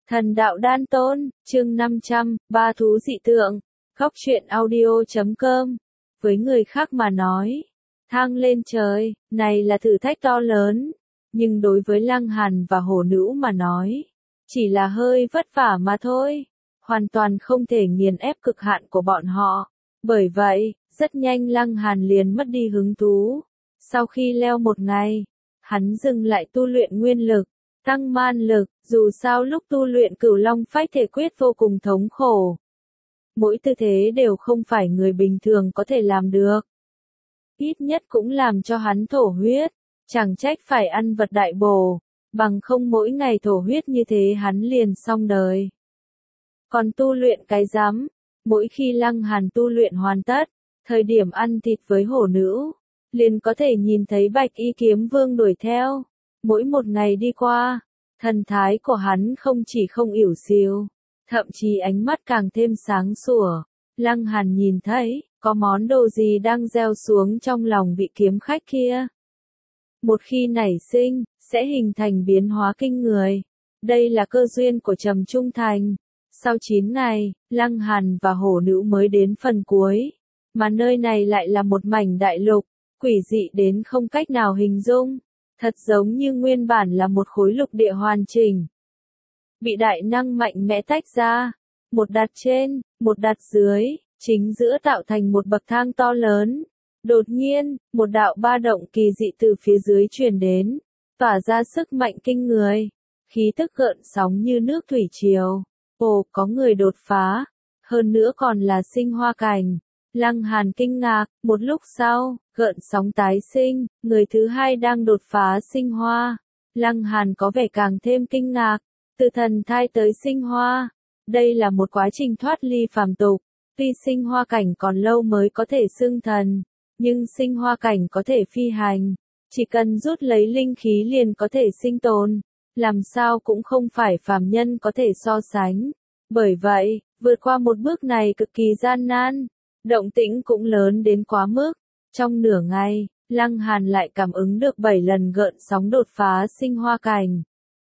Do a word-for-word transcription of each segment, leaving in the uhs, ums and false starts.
Thần đạo đan tôn, chương năm trăm, ba thú dị tượng, góc truyện audio chấm com. Với người khác mà nói, thang lên trời, này là thử thách to lớn, nhưng đối với Lăng Hàn và Hổ Nữ mà nói, chỉ là hơi vất vả mà thôi, hoàn toàn không thể nghiền ép cực hạn của bọn họ. Bởi vậy, rất nhanh Lăng Hàn liền mất đi hứng thú. Sau khi leo một ngày, hắn dừng lại tu luyện nguyên lực, tăng man lực, dù sao lúc tu luyện Cửu Long Phách Thể Quyết vô cùng thống khổ. Mỗi tư thế đều không phải người bình thường có thể làm được. Ít nhất cũng làm cho hắn thổ huyết, chẳng trách phải ăn vật đại bổ, bằng không mỗi ngày thổ huyết như thế hắn liền xong đời. Còn tu luyện cái rắm, mỗi khi Lăng Hàn tu luyện hoàn tất, thời điểm ăn thịt với Hổ Nữ, liền có thể nhìn thấy Bạch Y Kiếm Vương đuổi theo. Mỗi một ngày đi qua, thần thái của hắn không chỉ không ỉu xìu, thậm chí ánh mắt càng thêm sáng sủa. Lăng Hàn nhìn thấy, có món đồ gì đang gieo xuống trong lòng vị kiếm khách kia. Một khi nảy sinh, sẽ hình thành biến hóa kinh người. Đây là cơ duyên của Trầm Trung Thành. Sau chín ngày, Lăng Hàn và Hổ Nữ mới đến phần cuối, mà nơi này lại là một mảnh đại lục, quỷ dị đến không cách nào hình dung. Thật giống như nguyên bản là một khối lục địa hoàn chỉnh, bị đại năng mạnh mẽ tách ra, một đặt trên, một đặt dưới, chính giữa tạo thành một bậc thang to lớn. Đột nhiên, một đạo ba động kỳ dị từ phía dưới truyền đến, tỏa ra sức mạnh kinh người, khí tức gợn sóng như nước thủy triều. Ồ, có người đột phá, hơn nữa còn là sinh hoa cảnh. Lăng Hàn kinh ngạc, một lúc sau, gợn sóng tái sinh, người thứ hai đang đột phá sinh hoa. Lăng Hàn có vẻ càng thêm kinh ngạc, từ thần thai tới sinh hoa. Đây là một quá trình thoát ly phàm tục, tuy sinh hoa cảnh còn lâu mới có thể xưng thần, nhưng sinh hoa cảnh có thể phi hành, chỉ cần rút lấy linh khí liền có thể sinh tồn, làm sao cũng không phải phàm nhân có thể so sánh. Bởi vậy, vượt qua một bước này cực kỳ gian nan. Động tĩnh cũng lớn đến quá mức. Trong nửa ngày, Lăng Hàn lại cảm ứng được bảy lần gợn sóng đột phá sinh hoa cảnh.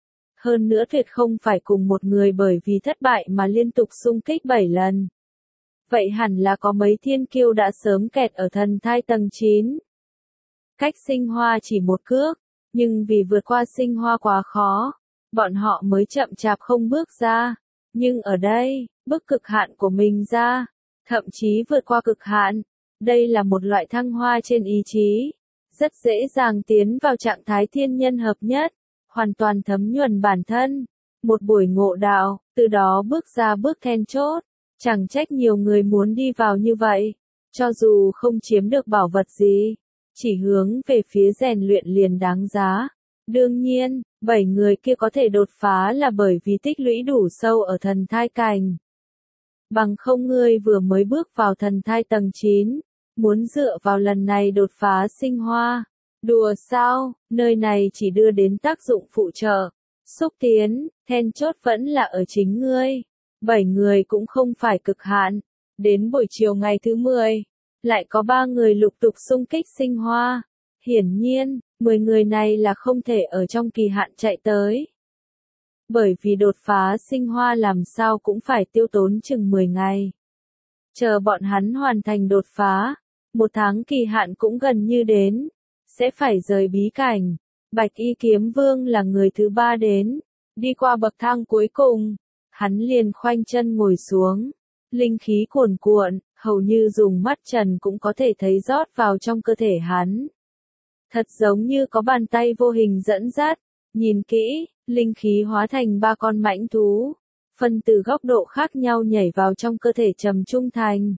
Hơn nữa tuyệt không phải cùng một người bởi vì thất bại mà liên tục xung kích bảy lần. Vậy hẳn là có mấy thiên kiêu đã sớm kẹt ở thần thai tầng chín. Cách sinh hoa chỉ một cước, nhưng vì vượt qua sinh hoa quá khó, bọn họ mới chậm chạp không bước ra. Nhưng ở đây, bước cực hạn của mình ra, thậm chí vượt qua cực hạn. Đây là một loại thăng hoa trên ý chí, rất dễ dàng tiến vào trạng thái thiên nhân hợp nhất, hoàn toàn thấm nhuần bản thân. Một buổi ngộ đạo, từ đó bước ra bước then chốt, chẳng trách nhiều người muốn đi vào như vậy, cho dù không chiếm được bảo vật gì, chỉ hướng về phía rèn luyện liền đáng giá. Đương nhiên, bảy người kia có thể đột phá là bởi vì tích lũy đủ sâu ở thần thai cảnh. Bằng không ngươi vừa mới bước vào thần thai tầng chín, muốn dựa vào lần này đột phá sinh hoa. Đùa sao, nơi này chỉ đưa đến tác dụng phụ trợ, xúc tiến, then chốt vẫn là ở chính ngươi. Bảy người cũng không phải cực hạn. Đến buổi chiều ngày thứ mười, lại có ba người lục tục xung kích sinh hoa. Hiển nhiên, mười người này là không thể ở trong kỳ hạn chạy tới. Bởi vì đột phá sinh hoa làm sao cũng phải tiêu tốn chừng mười ngày. Chờ bọn hắn hoàn thành đột phá, một tháng kỳ hạn cũng gần như đến, sẽ phải rời bí cảnh. Bạch Y Kiếm Vương là người thứ ba đến, đi qua bậc thang cuối cùng, hắn liền khoanh chân ngồi xuống, linh khí cuồn cuộn, hầu như dùng mắt trần cũng có thể thấy rót vào trong cơ thể hắn. Thật giống như có bàn tay vô hình dẫn dắt, nhìn kỹ, linh khí hóa thành ba con mãnh thú, phân từ góc độ khác nhau nhảy vào trong cơ thể Trầm Trung Thành.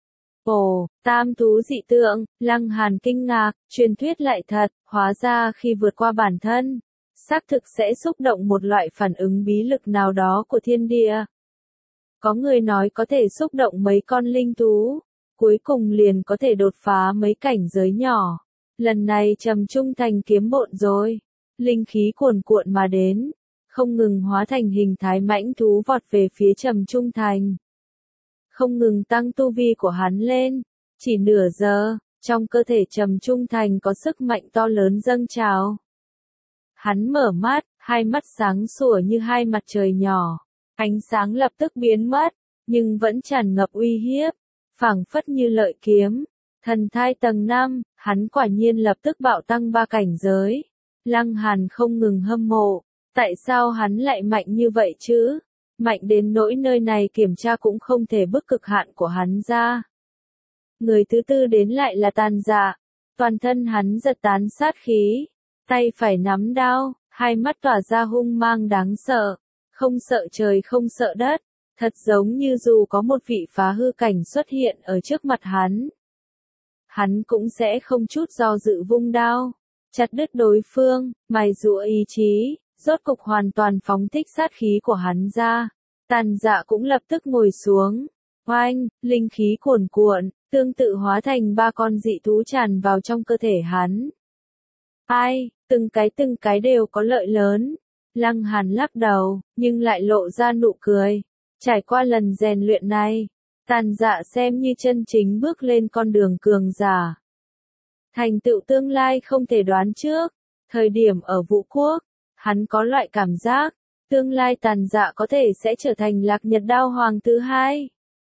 Ồ, tam thú dị tượng, Lăng Hàn kinh ngạc, truyền thuyết lại thật, hóa ra khi vượt qua bản thân, xác thực sẽ xúc động một loại phản ứng bí lực nào đó của thiên địa. Có người nói có thể xúc động mấy con linh thú, cuối cùng liền có thể đột phá mấy cảnh giới nhỏ. Lần này Trầm Trung Thành kiếm bộn rồi, linh khí cuồn cuộn mà đến, không ngừng hóa thành hình thái mãnh thú vọt về phía Trầm Trung Thành. Không ngừng tăng tu vi của hắn lên, chỉ nửa giờ, trong cơ thể Trầm Trung Thành có sức mạnh to lớn dâng trào. Hắn mở mắt, hai mắt sáng sủa như hai mặt trời nhỏ, Ánh sáng lập tức biến mất, nhưng vẫn tràn ngập uy hiếp, phảng phất như lợi kiếm. Thần thai tầng năm, hắn quả nhiên lập tức bạo tăng ba cảnh giới. Lăng Hàn không ngừng hâm mộ, tại sao hắn lại mạnh như vậy chứ? Mạnh đến nỗi nơi này kiểm tra cũng không thể bức cực hạn của hắn ra. Người thứ tư đến lại là Tàn Dạ, toàn thân hắn giật tán sát khí, tay phải nắm đao, hai mắt tỏa ra hung mang đáng sợ, không sợ trời không sợ đất, thật giống như dù có một vị phá hư cảnh xuất hiện ở trước mặt hắn. Hắn cũng sẽ không chút do dự vung đao, chặt đứt đối phương, mài dũa ý chí, rốt cục hoàn toàn phóng thích sát khí của hắn ra. Tàn Dạ cũng lập tức ngồi xuống, oanh, linh khí cuồn cuộn, tương tự hóa thành ba con dị thú tràn vào trong cơ thể hắn. Ai, từng cái từng cái đều có lợi lớn. Lăng Hàn lắc đầu, nhưng lại lộ ra nụ cười. Trải qua lần rèn luyện này, Tàn Dạ xem như chân chính bước lên con đường cường giả. Thành tựu tương lai không thể đoán trước. Thời điểm ở Vũ Quốc, hắn có loại cảm giác, tương lai Tàn Dạ có thể sẽ trở thành Lạc Nhật Đao Hoàng thứ hai.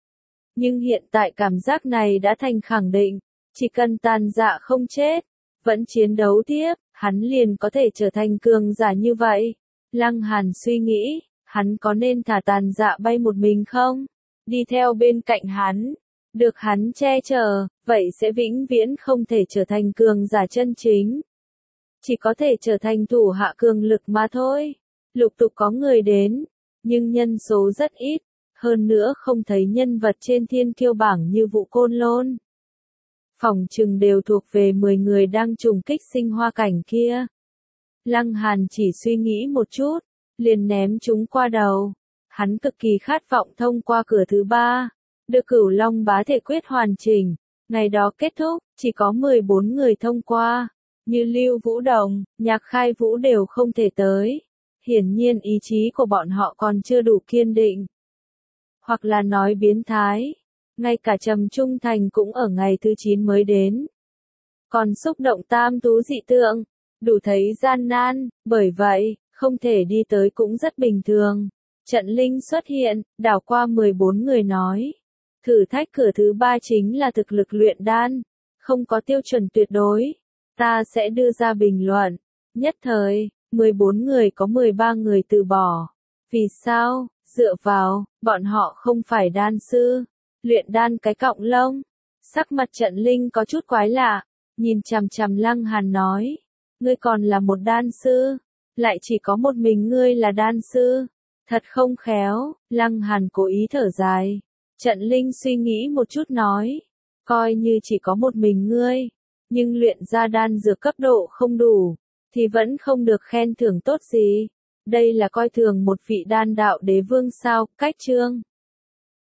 Nhưng hiện tại cảm giác này đã thành khẳng định, chỉ cần Tàn Dạ không chết, vẫn chiến đấu tiếp, hắn liền có thể trở thành cường giả như vậy. Lăng Hàn suy nghĩ, hắn có nên thả Tàn Dạ bay một mình không? Đi theo bên cạnh hắn, được hắn che chở, vậy sẽ vĩnh viễn không thể trở thành cường giả chân chính. Chỉ có thể trở thành thủ hạ cường lực mà thôi. Lục tục có người đến, nhưng nhân số rất ít, hơn nữa không thấy nhân vật trên thiên kiêu bảng như Vũ Côn Lôn. Phòng trừng đều thuộc về mười người đang trùng kích sinh hoa cảnh kia. Lăng Hàn chỉ suy nghĩ một chút, liền ném chúng qua đầu. Hắn cực kỳ khát vọng thông qua cửa thứ ba, được Cửu Long bá thể quyết hoàn chỉnh. Ngày đó kết thúc, chỉ có mười bốn người thông qua, như Lưu Vũ Đồng, Nhạc Khai Vũ đều không thể tới. Hiển nhiên ý chí của bọn họ còn chưa đủ kiên định. Hoặc là nói biến thái, ngay cả Trầm Trung Thành cũng ở ngày thứ chín mới đến. Còn xúc động tam tú dị tượng, đủ thấy gian nan, bởi vậy, không thể đi tới cũng rất bình thường. Trận Linh xuất hiện, đảo qua mười bốn người nói. Thử thách cửa thứ ba chính là thực lực luyện đan, không có tiêu chuẩn tuyệt đối. Ta sẽ đưa ra bình luận. Nhất thời, mười bốn người có mười ba người từ bỏ. Vì sao? Dựa vào, bọn họ không phải đan sư. Luyện đan cái cọng lông. Sắc mặt Trận Linh có chút quái lạ, nhìn chằm chằm Lăng Hàn nói. Ngươi còn là một đan sư, lại chỉ có một mình ngươi là đan sư. Thật không khéo, Lăng Hàn cố ý thở dài. Trận Linh suy nghĩ một chút nói. Coi như chỉ có một mình ngươi, nhưng luyện ra đan dược cấp độ không đủ, thì vẫn không được khen thưởng tốt gì. Đây là coi thường một vị đan đạo đế vương sao, cách chương.